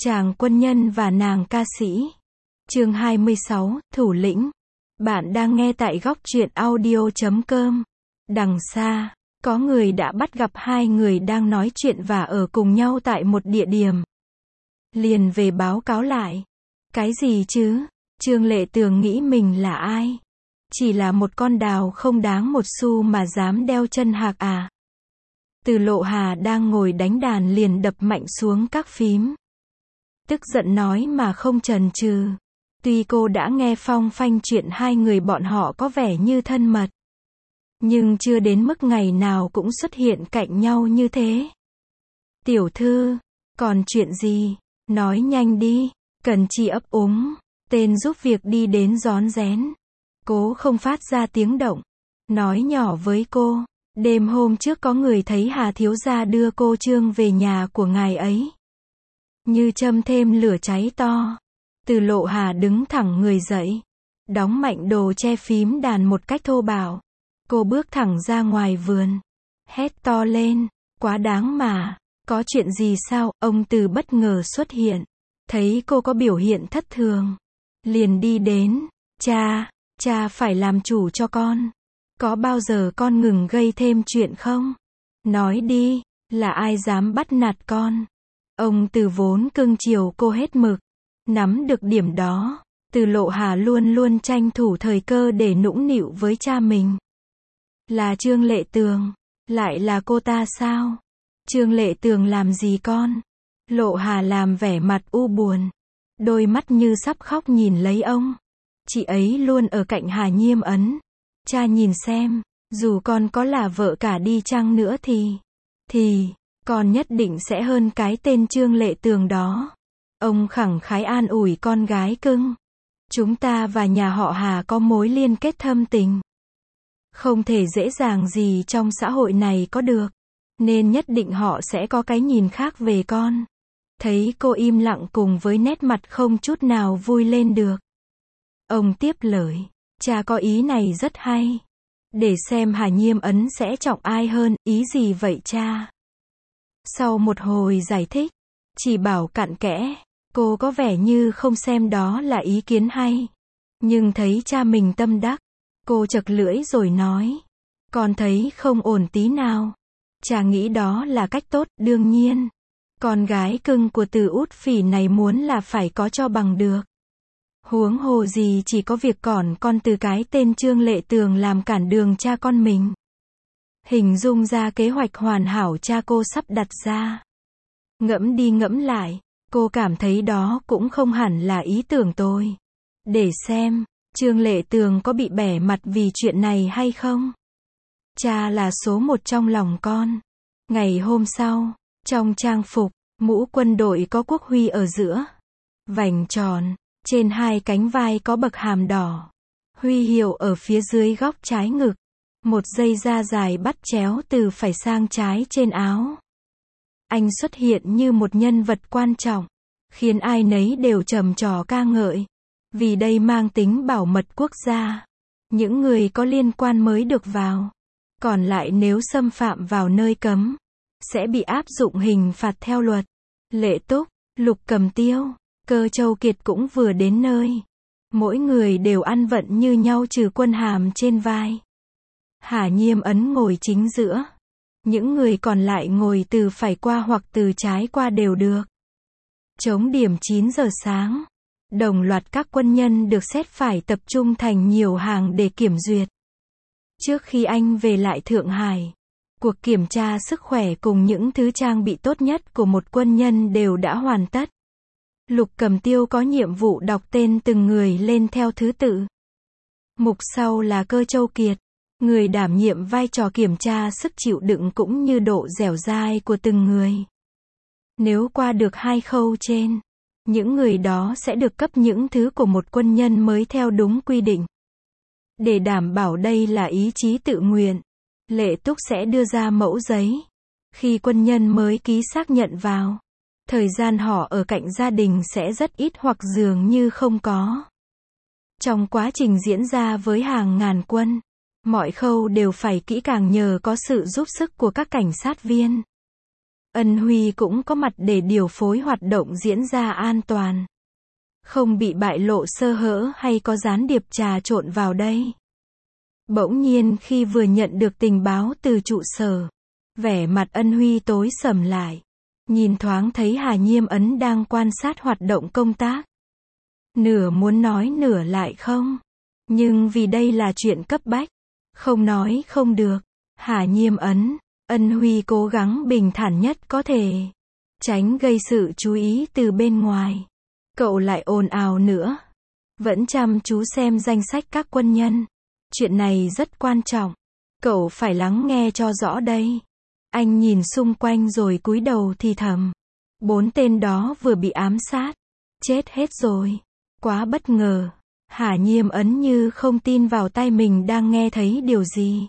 Chàng quân nhân và nàng ca sĩ. Chương 26, Thủ lĩnh. Bạn đang nghe tại góc truyện audio.com. Đằng xa, có người đã bắt gặp hai người đang nói chuyện và ở cùng nhau tại một địa điểm. Liền về báo cáo lại. Cái gì chứ? Trương Lệ Tường nghĩ mình là ai? Chỉ là một con đào không đáng một xu mà dám đeo chân hạc à? Từ Lộ Hà đang ngồi đánh đàn liền đập mạnh xuống các phím. Tức giận nói mà không chần chừ. Tuy cô đã nghe phong phanh chuyện hai người bọn họ có vẻ như thân mật, nhưng chưa đến mức ngày nào cũng xuất hiện cạnh nhau như thế. Tiểu thư, còn chuyện gì? Nói nhanh đi. Cần Chi ấp úng. Tên giúp việc đi đến rón rén. Cố không phát ra tiếng động. Nói nhỏ với cô. Đêm hôm trước có người thấy Hà thiếu gia đưa cô Trương về nhà của ngài ấy. Như châm thêm lửa cháy to. Từ Lộ Hà đứng thẳng người dậy. Đóng mạnh đồ che phím đàn một cách thô bạo. Cô bước thẳng ra ngoài vườn. Hét to lên. Quá đáng mà. Có chuyện gì sao? Ông Từ bất ngờ xuất hiện. Thấy cô có biểu hiện thất thường. Liền đi đến. Cha phải làm chủ cho con. Có bao giờ con ngừng gây thêm chuyện không? Nói đi, là ai dám bắt nạt con? Ông Từ vốn cưng chiều cô hết mực. Nắm được điểm đó, Từ Lộ Hà luôn luôn tranh thủ thời cơ để nũng nịu với cha mình. Là Trương Lệ Tường. Lại là cô ta sao? Trương Lệ Tường làm gì con? Lộ Hà làm vẻ mặt u buồn. Đôi mắt như sắp khóc nhìn lấy ông. Chị ấy luôn ở cạnh Hà Nhiêm Ấn. Cha nhìn xem, dù con có là vợ cả đi chăng nữa thì con nhất định sẽ hơn cái tên Trương Lệ Tường đó. Ông khẳng khái an ủi con gái cưng. Chúng ta và nhà họ Hà có mối liên kết thâm tình. Không thể dễ dàng gì trong xã hội này có được. Nên nhất định họ sẽ có cái nhìn khác về con. Thấy cô im lặng cùng với nét mặt không chút nào vui lên được. Ông tiếp lời. Cha có ý này rất hay. Để xem Hà Nhiêm Ấn sẽ trọng ai hơn, ý gì vậy cha? Sau một hồi giải thích, chỉ bảo cặn kẽ, cô có vẻ như không xem đó là ý kiến hay. Nhưng thấy cha mình tâm đắc, cô chật lưỡi rồi nói. Con thấy không ổn tí nào. Cha nghĩ đó là cách tốt, đương nhiên. Con gái cưng của Từ Út Phỉ này muốn là phải có cho bằng được. Huống hồ gì chỉ có việc còn con từ cái tên Trương Lệ Tường làm cản đường cha con mình. Hình dung ra kế hoạch hoàn hảo cha cô sắp đặt ra. Ngẫm đi ngẫm lại, cô cảm thấy đó cũng không hẳn là ý tưởng tôi. Để xem, Trương Lệ Tường có bị bẻ mặt vì chuyện này hay không? Cha là số một trong lòng con. Ngày hôm sau, trong trang phục, mũ quân đội có quốc huy ở giữa. Vành tròn. Trên hai cánh vai có bậc hàm đỏ. Huy hiệu ở phía dưới góc trái ngực. Một dây da dài bắt chéo từ phải sang trái trên áo. Anh xuất hiện như một nhân vật quan trọng, khiến ai nấy đều trầm trồ ca ngợi. Vì đây mang tính bảo mật quốc gia. Những người có liên quan mới được vào. Còn lại nếu xâm phạm vào nơi cấm, sẽ bị áp dụng hình phạt theo luật. Lệ Túc, Lục Cầm Tiêu, Cơ Châu Kiệt cũng vừa đến nơi. Mỗi người đều ăn vận như nhau trừ Quân Hàm trên vai. Hà Nhiêm Ấn ngồi chính giữa. Những người còn lại ngồi từ phải qua hoặc từ trái qua đều được. Chống điểm 9 giờ sáng. Đồng loạt các quân nhân được xét phải tập trung thành nhiều hàng để kiểm duyệt. Trước khi anh về lại Thượng Hải, cuộc kiểm tra sức khỏe cùng những thứ trang bị tốt nhất của một quân nhân đều đã hoàn tất. Lục Cầm Tiêu có nhiệm vụ đọc tên từng người lên theo thứ tự. Mục sau là Cơ Châu Kiệt, người đảm nhiệm vai trò kiểm tra sức chịu đựng cũng như độ dẻo dai của từng người. Nếu qua được hai khâu trên, những người đó sẽ được cấp những thứ của một quân nhân mới theo đúng quy định. Để đảm bảo đây là ý chí tự nguyện, Lệ Túc sẽ đưa ra mẫu giấy. Khi quân nhân mới ký xác nhận vào, thời gian họ ở cạnh gia đình sẽ rất ít hoặc dường như không có. Trong quá trình diễn ra với hàng ngàn quân, mọi khâu đều phải kỹ càng nhờ có sự giúp sức của các cảnh sát viên. Ân Huy cũng có mặt để điều phối hoạt động diễn ra an toàn. Không bị bại lộ sơ hở hay có gián điệp trà trộn vào đây. Bỗng nhiên khi vừa nhận được tình báo từ trụ sở, vẻ mặt Ân Huy tối sầm lại. Nhìn thoáng thấy Hà Nhiêm Ấn đang quan sát hoạt động công tác. Nửa muốn nói nửa lại không. Nhưng vì đây là chuyện cấp bách. Không nói không được. Hà Nhiêm Ấn, Ân Huy cố gắng bình thản nhất có thể. Tránh gây sự chú ý từ bên ngoài. Cậu lại ồn ào nữa. Vẫn chăm chú xem danh sách các quân nhân. Chuyện này rất quan trọng. Cậu phải lắng nghe cho rõ đây. Anh nhìn xung quanh rồi cúi đầu thì thầm. 4 tên đó vừa bị ám sát. Chết hết rồi. Quá bất ngờ. Hà Nhiêm Ấn như không tin vào tai mình đang nghe thấy điều gì.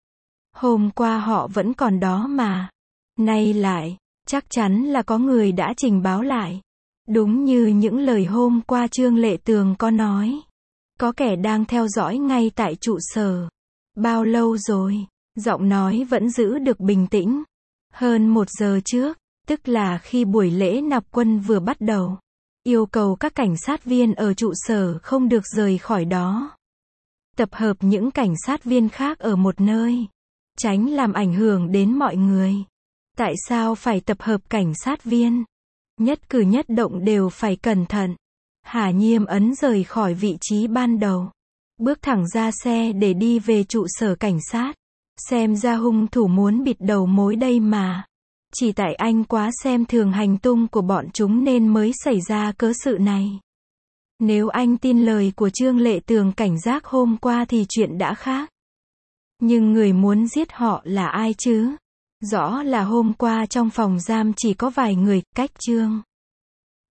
Hôm qua họ vẫn còn đó mà. Nay lại, chắc chắn là có người đã trình báo lại. Đúng như những lời hôm qua Trương Lệ Tường có nói. Có kẻ đang theo dõi ngay tại trụ sở. Bao lâu rồi? Giọng nói vẫn giữ được bình tĩnh. Hơn 1 giờ trước, tức là khi buổi lễ nạp quân vừa bắt đầu. Yêu cầu các cảnh sát viên ở trụ sở không được rời khỏi đó. Tập hợp những cảnh sát viên khác ở một nơi. Tránh làm ảnh hưởng đến mọi người. Tại sao phải tập hợp cảnh sát viên? Nhất cử nhất động đều phải cẩn thận. Hà Nhiêm Ấn rời khỏi vị trí ban đầu. Bước thẳng ra xe để đi về trụ sở cảnh sát. Xem ra hung thủ muốn bịt đầu mối đây mà. Chỉ tại anh quá xem thường hành tung của bọn chúng nên mới xảy ra cớ sự này. Nếu anh tin lời của Trương Lệ Tường cảnh giác hôm qua thì chuyện đã khác. Nhưng người muốn giết họ là ai chứ? Rõ là hôm qua trong phòng giam chỉ có vài người, cách Trương